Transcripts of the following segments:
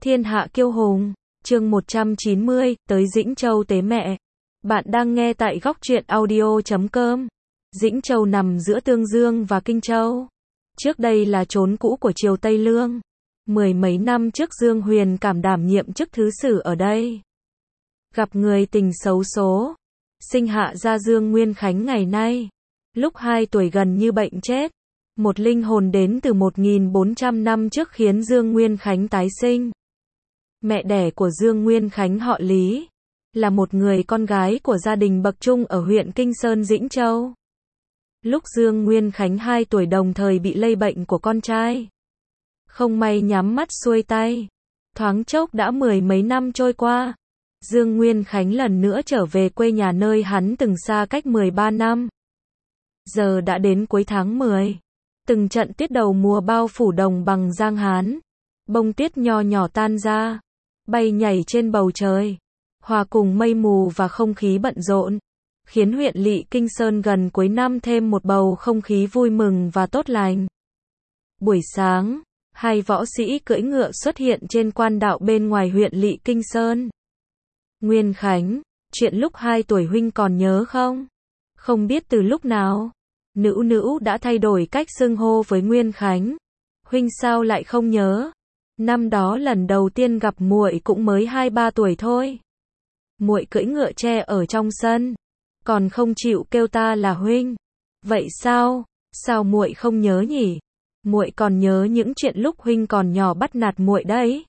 Thiên hạ kiêu hùng, chương 190, tới Dĩnh Châu tế mẹ. Bạn đang nghe tại góc truyện audio.com. Dĩnh Châu nằm giữa Tương Dương và Kinh Châu. Trước đây là trốn cũ của triều Tây Lương. Mười mấy năm trước Dương Huyền cảm đảm nhiệm chức thứ sử ở đây. Gặp người tình xấu số. Sinh hạ ra Dương Nguyên Khánh ngày nay. Lúc 2 tuổi gần như bệnh chết. Một linh hồn đến từ 1400 năm trước khiến Dương Nguyên Khánh tái sinh. Mẹ đẻ của Dương Nguyên Khánh họ Lý, là một người con gái của gia đình bậc trung ở huyện Kinh Sơn Dĩnh Châu. Lúc Dương Nguyên Khánh 2 tuổi đồng thời bị lây bệnh của con trai. Không may nhắm mắt xuôi tay. Thoáng chốc đã mười mấy năm trôi qua. Dương Nguyên Khánh lần nữa trở về quê nhà nơi hắn từng xa cách 13 năm. Giờ đã đến cuối tháng 10. Từng trận tuyết đầu mùa bao phủ đồng bằng Giang Hán. Bông tuyết nho nhỏ tan ra, bay nhảy trên bầu trời, hòa cùng mây mù và không khí bận rộn, khiến huyện lỵ Kinh Sơn gần cuối năm thêm một bầu không khí vui mừng và tốt lành. Buổi sáng, hai võ sĩ cưỡi ngựa xuất hiện trên quan đạo bên ngoài huyện lỵ Kinh Sơn. Nguyên Khánh, chuyện lúc 2 tuổi huynh còn nhớ không? Không biết từ lúc nào, Nữu Nữu đã thay đổi cách xưng hô với Nguyên Khánh. Huynh sao lại không nhớ? Năm đó lần đầu tiên gặp muội cũng mới 2-3 tuổi thôi. Muội cưỡi ngựa tre ở trong sân, còn không chịu kêu ta là huynh. Vậy sao? Sao muội không nhớ nhỉ? Muội còn nhớ những chuyện lúc huynh còn nhỏ bắt nạt muội đấy.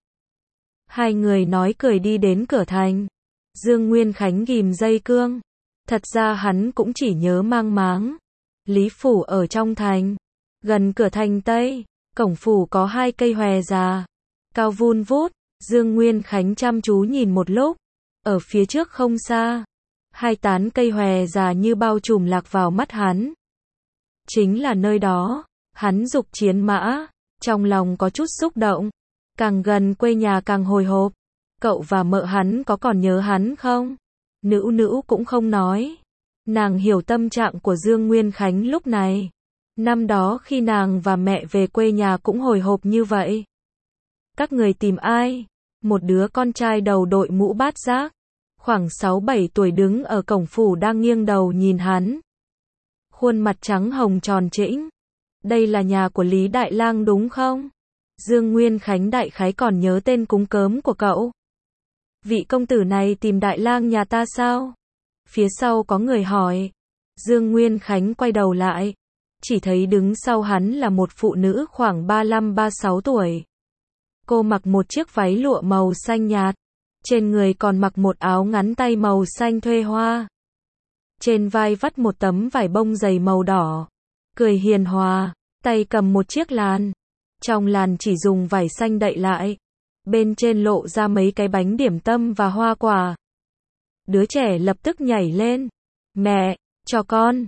Hai người nói cười đi đến cửa thành. Dương Nguyên Khánh ghim dây cương. Thật ra hắn cũng chỉ nhớ mang máng. Lý phủ ở trong thành, gần cửa thành Tây, cổng phủ có 2 cây hòe già, cao vun vút. Dương Nguyên Khánh chăm chú nhìn một lúc, ở phía trước không xa, 2 tán cây hòe già như bao trùm lạc vào mắt hắn. Chính là nơi đó. Hắn dục chiến mã, trong lòng có chút xúc động, càng gần quê nhà càng hồi hộp. Cậu và mợ hắn có còn nhớ hắn không? Nữu Nữu cũng không nói. Nàng hiểu tâm trạng của Dương Nguyên Khánh lúc này. Năm đó khi nàng và mẹ về quê nhà cũng hồi hộp như vậy. Các người tìm ai? Một đứa con trai đầu đội mũ bát giác, khoảng 6-7 tuổi đứng ở cổng phủ đang nghiêng đầu nhìn hắn. Khuôn mặt trắng hồng tròn trĩnh. Đây là nhà của Lý Đại Lang đúng không? Dương Nguyên Khánh đại khái còn nhớ tên cúng cớm của cậu. Vị công tử này tìm Đại Lang nhà ta sao? Phía sau có người hỏi. Dương Nguyên Khánh quay đầu lại, chỉ thấy đứng sau hắn là một phụ nữ khoảng 35-36 tuổi. Cô mặc một chiếc váy lụa màu xanh nhạt, trên người còn mặc một áo ngắn tay màu xanh thuê hoa. Trên vai vắt một tấm vải bông dày màu đỏ, cười hiền hòa, tay cầm một chiếc làn. Trong làn chỉ dùng vải xanh đậy lại, bên trên lộ ra mấy cái bánh điểm tâm và hoa quả. Đứa trẻ lập tức nhảy lên. Mẹ, cho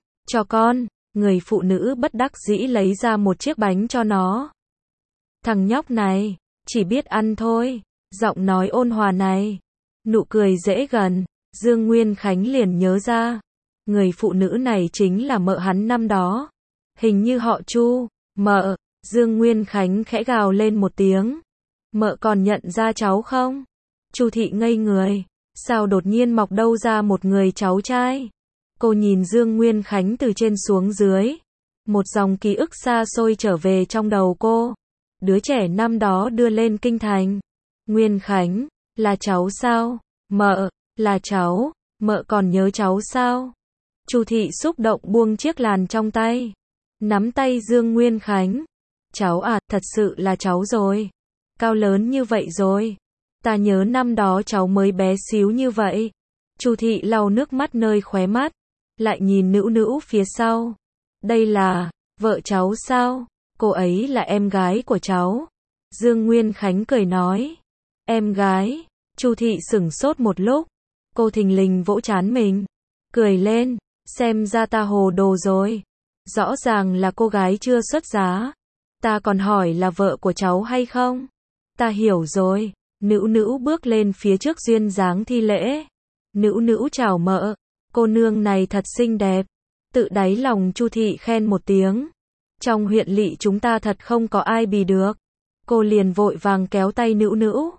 con. Người phụ nữ bất đắc dĩ lấy ra một chiếc bánh cho nó. Thằng nhóc này, chỉ biết ăn thôi. Giọng nói ôn hòa này, nụ cười dễ gần. Dương Nguyên Khánh liền nhớ ra. Người phụ nữ này chính là mợ hắn năm đó. Hình như họ Chu. Mợ, Dương Nguyên Khánh khẽ gào lên một tiếng. Mợ còn nhận ra cháu không? Chu thị ngây người. Sao đột nhiên mọc đâu ra một người cháu trai? Cô nhìn Dương Nguyên Khánh từ trên xuống dưới. Một dòng ký ức xa xôi trở về trong đầu cô. Đứa trẻ năm đó đưa lên kinh thành. Nguyên Khánh, là cháu sao? Mợ, là cháu. Mợ còn nhớ cháu sao? Chu thị xúc động buông chiếc làn trong tay. Nắm tay Dương Nguyên Khánh. Cháu à, thật sự là cháu rồi. Cao lớn như vậy rồi. Ta nhớ năm đó cháu mới bé xíu như vậy. Chu thị lau nước mắt nơi khóe mắt, lại nhìn Nữu Nữu phía sau. Đây là vợ cháu sao? Cô ấy là em gái của cháu. Dương Nguyên Khánh cười nói. Em gái? Chu thị sửng sốt một lúc. Cô thình lình vỗ trán mình, cười lên. Xem ra ta hồ đồ rồi. Rõ ràng là cô gái chưa xuất giá. Ta còn hỏi là vợ của cháu hay không? Ta hiểu rồi. Nữu Nữu bước lên phía trước duyên dáng thi lễ. Nữu Nữu chào mợ. Cô nương này thật xinh đẹp. Tự đáy lòng Chu thị khen một tiếng. Trong huyện lỵ chúng ta thật không có ai bì được. Cô liền vội vàng kéo tay Nữu Nữu.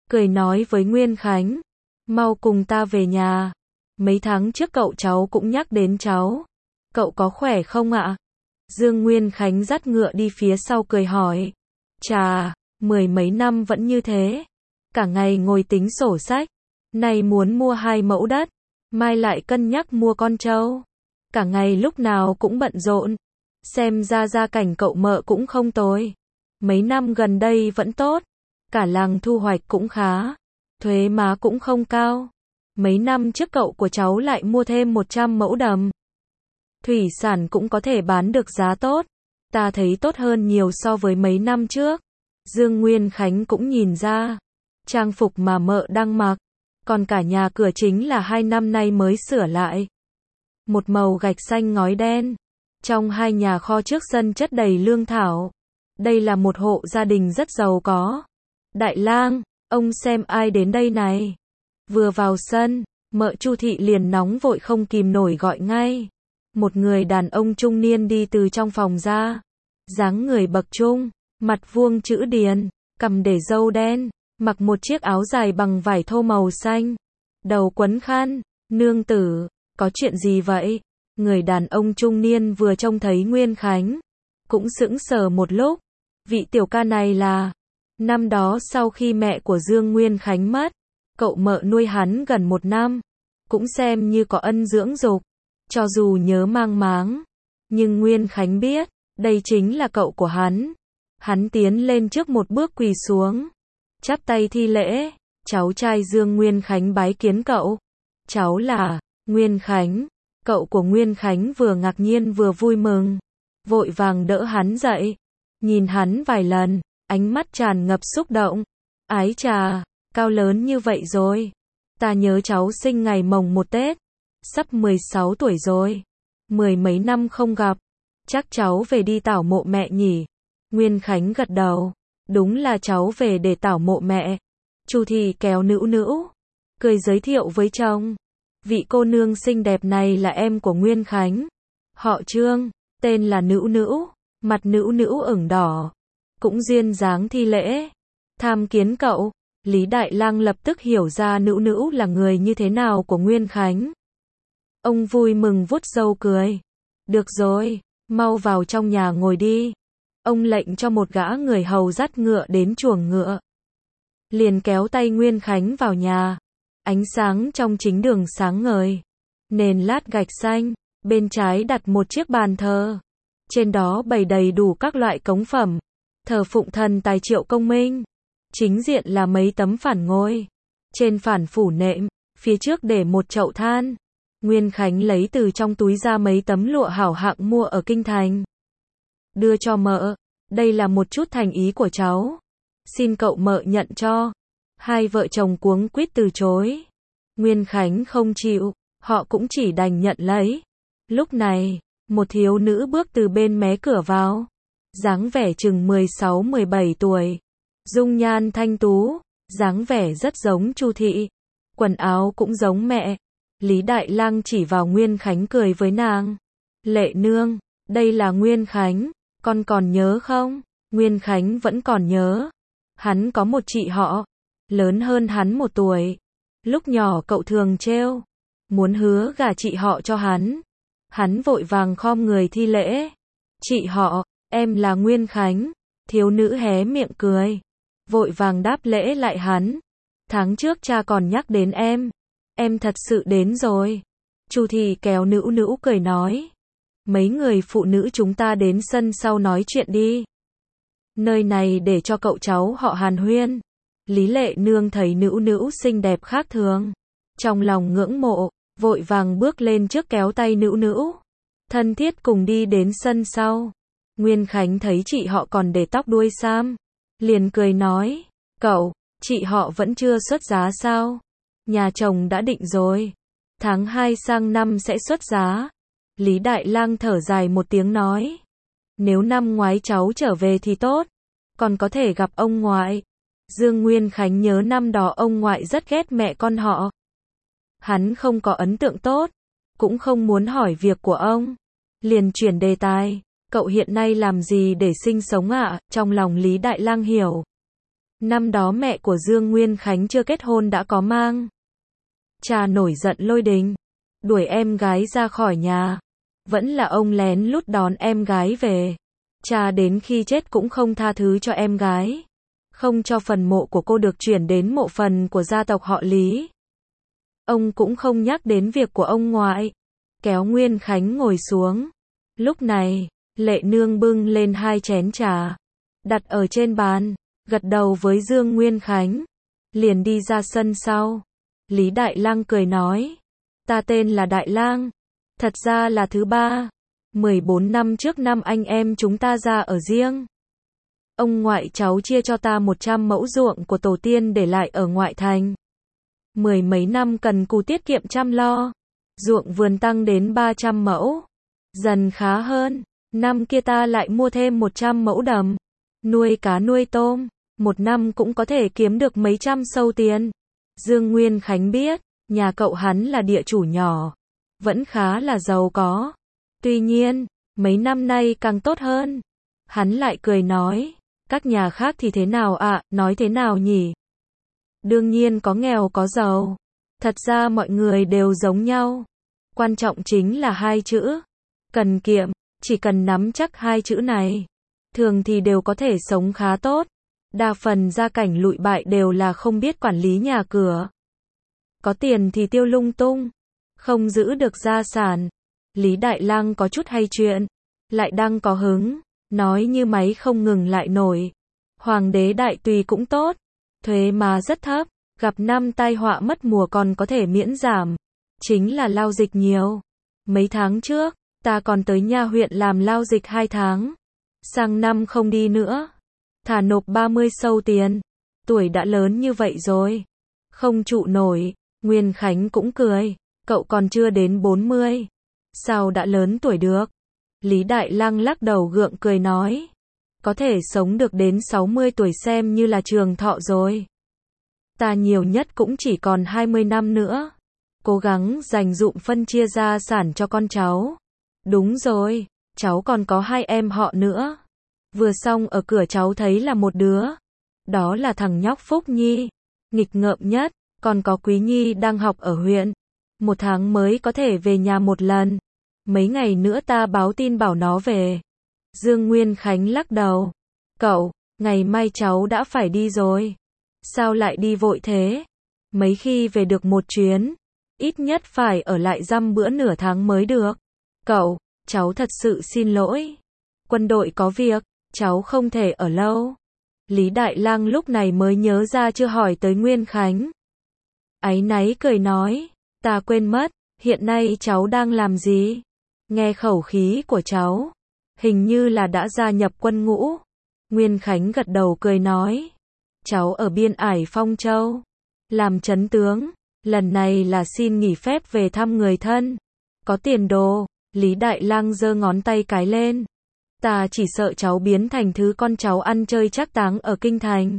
cười nói với Nguyên Khánh, mau cùng ta về nhà. Mấy tháng trước cậu cháu cũng nhắc đến cháu. Cậu có khỏe không ạ? Dương Nguyên Khánh dắt ngựa đi phía sau cười hỏi. Chà, 10 mấy năm vẫn như thế. Cả ngày ngồi tính sổ sách. Nay muốn mua 2 mẫu đất. Mai lại cân nhắc mua con trâu. Cả ngày lúc nào cũng bận rộn. Xem ra gia cảnh cậu mợ cũng không tồi. Mấy năm gần đây vẫn tốt. Cả làng thu hoạch cũng khá. Thuế má cũng không cao. Mấy năm trước cậu của cháu lại mua thêm 100 mẫu đầm. Thủy sản cũng có thể bán được giá tốt. Ta thấy tốt hơn nhiều so với mấy năm trước. Dương Nguyên Khánh cũng nhìn ra. Trang phục mà mợ đang mặc. Còn cả nhà cửa chính là 2 năm nay mới sửa lại. Một màu gạch xanh ngói đen. Trong 2 nhà kho trước sân chất đầy lương thảo. Đây là một hộ gia đình rất giàu có. Đại lang, ông xem ai đến đây này. Vừa vào sân, mợ Chu Thị liền nóng vội không kìm nổi gọi ngay. Một người đàn ông trung niên đi từ trong phòng ra. Dáng người bậc trung, mặt vuông chữ điền, cằm để râu đen, mặc một chiếc áo dài bằng vải thô màu xanh. Đầu quấn khăn, nương tử, có chuyện gì vậy? Người đàn ông trung niên vừa trông thấy Nguyên Khánh, cũng sững sờ một lúc. Vị tiểu ca này là... Năm đó sau khi mẹ của Dương Nguyên Khánh mất, cậu mợ nuôi hắn gần 1 năm, cũng xem như có ân dưỡng dục, cho dù nhớ mang máng. Nhưng Nguyên Khánh biết, đây chính là cậu của hắn. Hắn tiến lên trước một bước quỳ xuống, chắp tay thi lễ, cháu trai Dương Nguyên Khánh bái kiến cậu. Cháu là Nguyên Khánh. Cậu của Nguyên Khánh vừa ngạc nhiên vừa vui mừng, vội vàng đỡ hắn dậy, nhìn hắn vài lần, ánh mắt tràn ngập xúc động. Ái chà, cao lớn như vậy rồi. Ta nhớ cháu sinh ngày mồng 1 Tết, sắp 16 tuổi rồi. 10 mấy năm không gặp, chắc cháu về đi tảo mộ mẹ nhỉ? Nguyên Khánh gật đầu, đúng là cháu về để tảo mộ mẹ. Chu Thị kéo Nữu Nữu, cười giới thiệu với chồng. Vị cô nương xinh đẹp này là em của Nguyên Khánh, họ Trương, tên là Nữu Nữu. Mặt Nữu Nữu ửng đỏ, cũng duyên dáng thi lễ. Tham kiến cậu. Lý Đại Lang lập tức hiểu ra Nữu Nữu là người như thế nào của Nguyên Khánh. Ông vui mừng vuốt râu cười. Được rồi, mau vào trong nhà ngồi đi. Ông lệnh cho một gã người hầu dắt ngựa đến chuồng ngựa. Liền kéo tay Nguyên Khánh vào nhà. Ánh sáng trong chính đường sáng ngời. Nền lát gạch xanh, bên trái đặt một chiếc bàn thờ. Trên đó bày đầy đủ các loại cống phẩm. Thờ phụng thần tài Triệu Công Minh. Chính diện là mấy tấm phản ngôi. Trên phản phủ nệm, phía trước để một chậu than. Nguyên Khánh lấy từ trong túi ra mấy tấm lụa hảo hạng mua ở kinh thành. Đưa cho mợ, đây là một chút thành ý của cháu. Xin cậu mợ nhận cho. Hai vợ chồng cuống quýt từ chối. Nguyên Khánh không chịu, họ cũng chỉ đành nhận lấy. Lúc này, một thiếu nữ bước từ bên mé cửa vào. Dáng vẻ chừng 16-17 tuổi. Dung nhan thanh tú, dáng vẻ rất giống Chu Thị. Quần áo cũng giống mẹ. Lý Đại Lang chỉ vào Nguyên Khánh cười với nàng. Lệ nương, đây là Nguyên Khánh, con còn nhớ không? Nguyên Khánh vẫn còn nhớ. Hắn có một chị họ, lớn hơn hắn 1 tuổi. Lúc nhỏ cậu thường trêu, muốn hứa gả chị họ cho hắn. Hắn vội vàng khom người thi lễ. Chị họ, em là Nguyên Khánh. Thiếu nữ hé miệng cười, vội vàng đáp lễ lại hắn. Tháng trước cha còn nhắc đến em thật sự đến rồi. Chu Thị kéo Nữu Nữu cười nói. Mấy người phụ nữ chúng ta đến sân sau nói chuyện đi. Nơi này để cho cậu cháu họ hàn huyên. Lý Lệ nương thấy Nữu Nữu xinh đẹp khác thường, trong lòng ngưỡng mộ, vội vàng bước lên trước kéo tay Nữu Nữu. Thân thiết cùng đi đến sân sau. Nguyên Khánh thấy chị họ còn để tóc đuôi sam, liền cười nói. Cậu, chị họ vẫn chưa xuất giá sao? Nhà chồng đã định rồi. Tháng 2 sang năm sẽ xuất giá. Lý Đại Lang thở dài một tiếng nói. Nếu năm ngoái cháu trở về thì tốt. Còn có thể gặp ông ngoại. Dương Nguyên Khánh nhớ năm đó ông ngoại rất ghét mẹ con họ. Hắn không có ấn tượng tốt. Cũng không muốn hỏi việc của ông. Liền chuyển đề tài. Cậu hiện nay làm gì để sinh sống ạ? Trong lòng Lý Đại Lang hiểu. Năm đó mẹ của Dương Nguyên Khánh chưa kết hôn đã có mang. Cha nổi giận lôi đình, đuổi em gái ra khỏi nhà. Vẫn là ông lén lút đón em gái về. Cha đến khi chết cũng không tha thứ cho em gái. Không cho phần mộ của cô được chuyển đến mộ phần của gia tộc họ Lý. Ông cũng không nhắc đến việc của ông ngoại. Kéo Nguyên Khánh ngồi xuống. Lúc này, Lệ Nương bưng lên 2 chén trà, đặt ở trên bàn, gật đầu với Dương Nguyên Khánh, liền đi ra sân sau. Lý Đại Lang cười nói, ta tên là Đại Lang, thật ra là thứ ba. 14 năm trước năm anh em chúng ta ra ở riêng. Ông ngoại cháu chia cho ta 100 mẫu ruộng của tổ tiên để lại ở ngoại thành. 10 mấy năm cần cù tiết kiệm chăm lo, ruộng vườn tăng đến 300 mẫu, dần khá hơn. Năm kia ta lại mua thêm 100 mẫu đầm, nuôi cá nuôi tôm, một năm cũng có thể kiếm được mấy trăm sâu tiền. Dương Nguyên Khánh biết, nhà cậu hắn là địa chủ nhỏ, vẫn khá là giàu có. Tuy nhiên, mấy năm nay càng tốt hơn. Hắn lại cười nói, các nhà khác thì thế nào ạ, nói thế nào nhỉ? Đương nhiên có nghèo có giàu. Thật ra mọi người đều giống nhau. Quan trọng chính là 2 chữ, cần kiệm. Chỉ cần nắm chắc 2 chữ này, thường thì đều có thể sống khá tốt. Đa phần gia cảnh lụi bại đều là không biết quản lý nhà cửa. Có tiền thì tiêu lung tung, không giữ được gia sản. Lý Đại Lang có chút hay chuyện, lại đang có hứng, nói như máy không ngừng lại nổi. Hoàng đế đại tùy cũng tốt, thuế mà rất thấp, gặp năm tai họa mất mùa còn có thể miễn giảm, chính là lao dịch nhiều. Mấy tháng trước, ta còn tới nha huyện làm lao dịch 2 tháng. Sang năm không đi nữa. Thả nộp 30 sâu tiền. Tuổi đã lớn như vậy rồi. Không trụ nổi. Nguyên Khánh cũng cười. Cậu còn chưa đến 40. Sao đã lớn tuổi được? Lý Đại Lang lắc đầu gượng cười nói. Có thể sống được đến 60 tuổi xem như là trường thọ rồi. Ta nhiều nhất cũng chỉ còn 20 năm nữa. Cố gắng dành dụm phân chia gia sản cho con cháu. Đúng rồi, cháu còn có 2 em họ nữa. Vừa xong ở cửa cháu thấy là một đứa. Đó là thằng nhóc Phúc Nhi, nghịch ngợm nhất, còn có Quý Nhi đang học ở huyện. 1 tháng mới có thể về nhà 1 lần. Mấy ngày nữa ta báo tin bảo nó về. Dương Nguyên Khánh lắc đầu. Cậu, ngày mai cháu đã phải đi rồi. Sao lại đi vội thế? Mấy khi về được 1 chuyến, ít nhất phải ở lại dăm bữa nửa tháng mới được. Cậu, cháu thật sự xin lỗi. Quân đội có việc, cháu không thể ở lâu. Lý Đại Lang lúc này mới nhớ ra chưa hỏi tới Nguyên Khánh. Áy náy cười nói, ta quên mất, hiện nay cháu đang làm gì? Nghe khẩu khí của cháu, hình như là đã gia nhập quân ngũ. Nguyên Khánh gật đầu cười nói, cháu ở biên ải Phong Châu, làm trấn tướng, lần này là xin nghỉ phép về thăm người thân. Có tiền đồ. Lý Đại Lang giơ ngón tay cái lên. Ta chỉ sợ cháu biến thành thứ con cháu ăn chơi trác táng ở kinh thành.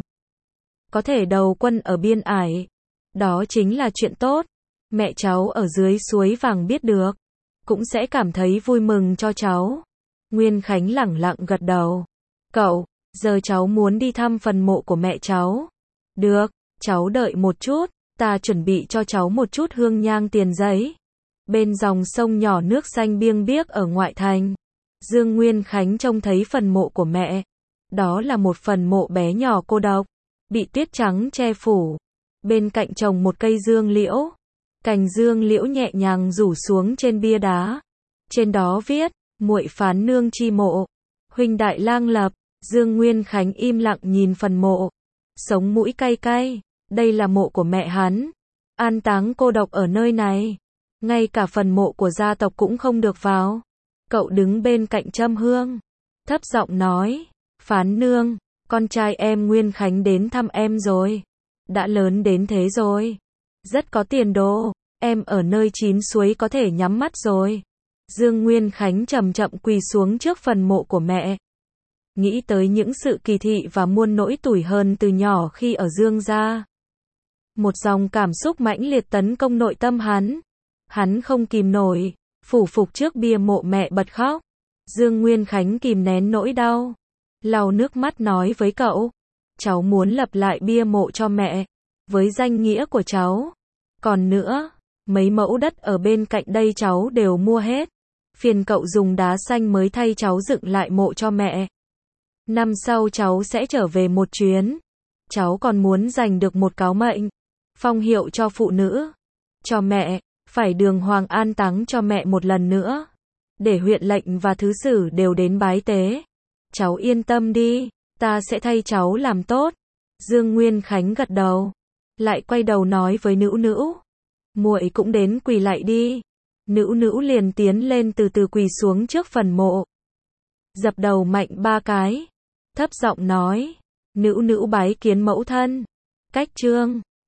Có thể đầu quân ở biên ải. Đó chính là chuyện tốt. Mẹ cháu ở dưới suối vàng biết được, cũng sẽ cảm thấy vui mừng cho cháu. Nguyên Khánh lẳng lặng gật đầu. Cậu, giờ cháu muốn đi thăm phần mộ của mẹ cháu. Được, cháu đợi một chút, ta chuẩn bị cho cháu một chút hương nhang tiền giấy. Bên dòng sông nhỏ nước xanh biêng biếc ở ngoại thành, Dương Nguyên Khánh trông thấy phần mộ của mẹ. Đó là một phần mộ bé nhỏ cô độc, bị tuyết trắng che phủ. Bên cạnh trồng một cây dương liễu. Cành dương liễu nhẹ nhàng rủ xuống trên bia đá. Trên đó viết, muội Phán Nương chi mộ. Huynh Đại Lang lập. Dương Nguyên Khánh im lặng nhìn phần mộ. Sống mũi cay cay. Đây là mộ của mẹ hắn. An táng cô độc ở nơi này. Ngay cả phần mộ của gia tộc cũng không được vào. Cậu đứng bên cạnh châm hương, thấp giọng nói, Phán Nương, con trai em Nguyên Khánh đến thăm em rồi. Đã lớn đến thế rồi. Rất có tiền đồ, em ở nơi 9 suối có thể nhắm mắt rồi. Dương Nguyên Khánh chậm chậm quỳ xuống trước phần mộ của mẹ. Nghĩ tới những sự kỳ thị và muôn nỗi tủi hờn từ nhỏ khi ở Dương gia. Một dòng cảm xúc mãnh liệt tấn công nội tâm hắn. Hắn không kìm nổi, phủ phục trước bia mộ mẹ bật khóc. Dương Nguyên Khánh kìm nén nỗi đau, lau nước mắt nói với cậu, cháu muốn lập lại bia mộ cho mẹ, với danh nghĩa của cháu. Còn nữa, mấy mẫu đất ở bên cạnh đây cháu đều mua hết. Phiền cậu dùng đá xanh mới thay cháu dựng lại mộ cho mẹ. Năm sau cháu sẽ trở về một chuyến. Cháu còn muốn giành được một cáo mệnh, phong hiệu cho phụ nữ, cho mẹ, phải đường hoàng an táng cho mẹ một lần nữa. Để huyện lệnh và thứ sử đều đến bái tế. Cháu yên tâm đi, ta sẽ thay cháu làm tốt. Dương Nguyên Khánh gật đầu, lại quay đầu nói với Nữu Nữu, muội cũng đến quỳ lạy đi. Nữu Nữu liền tiến lên từ từ quỳ xuống trước phần mộ, dập đầu mạnh 3 cái, thấp giọng nói, Nữu Nữu bái kiến mẫu thân. Cách chương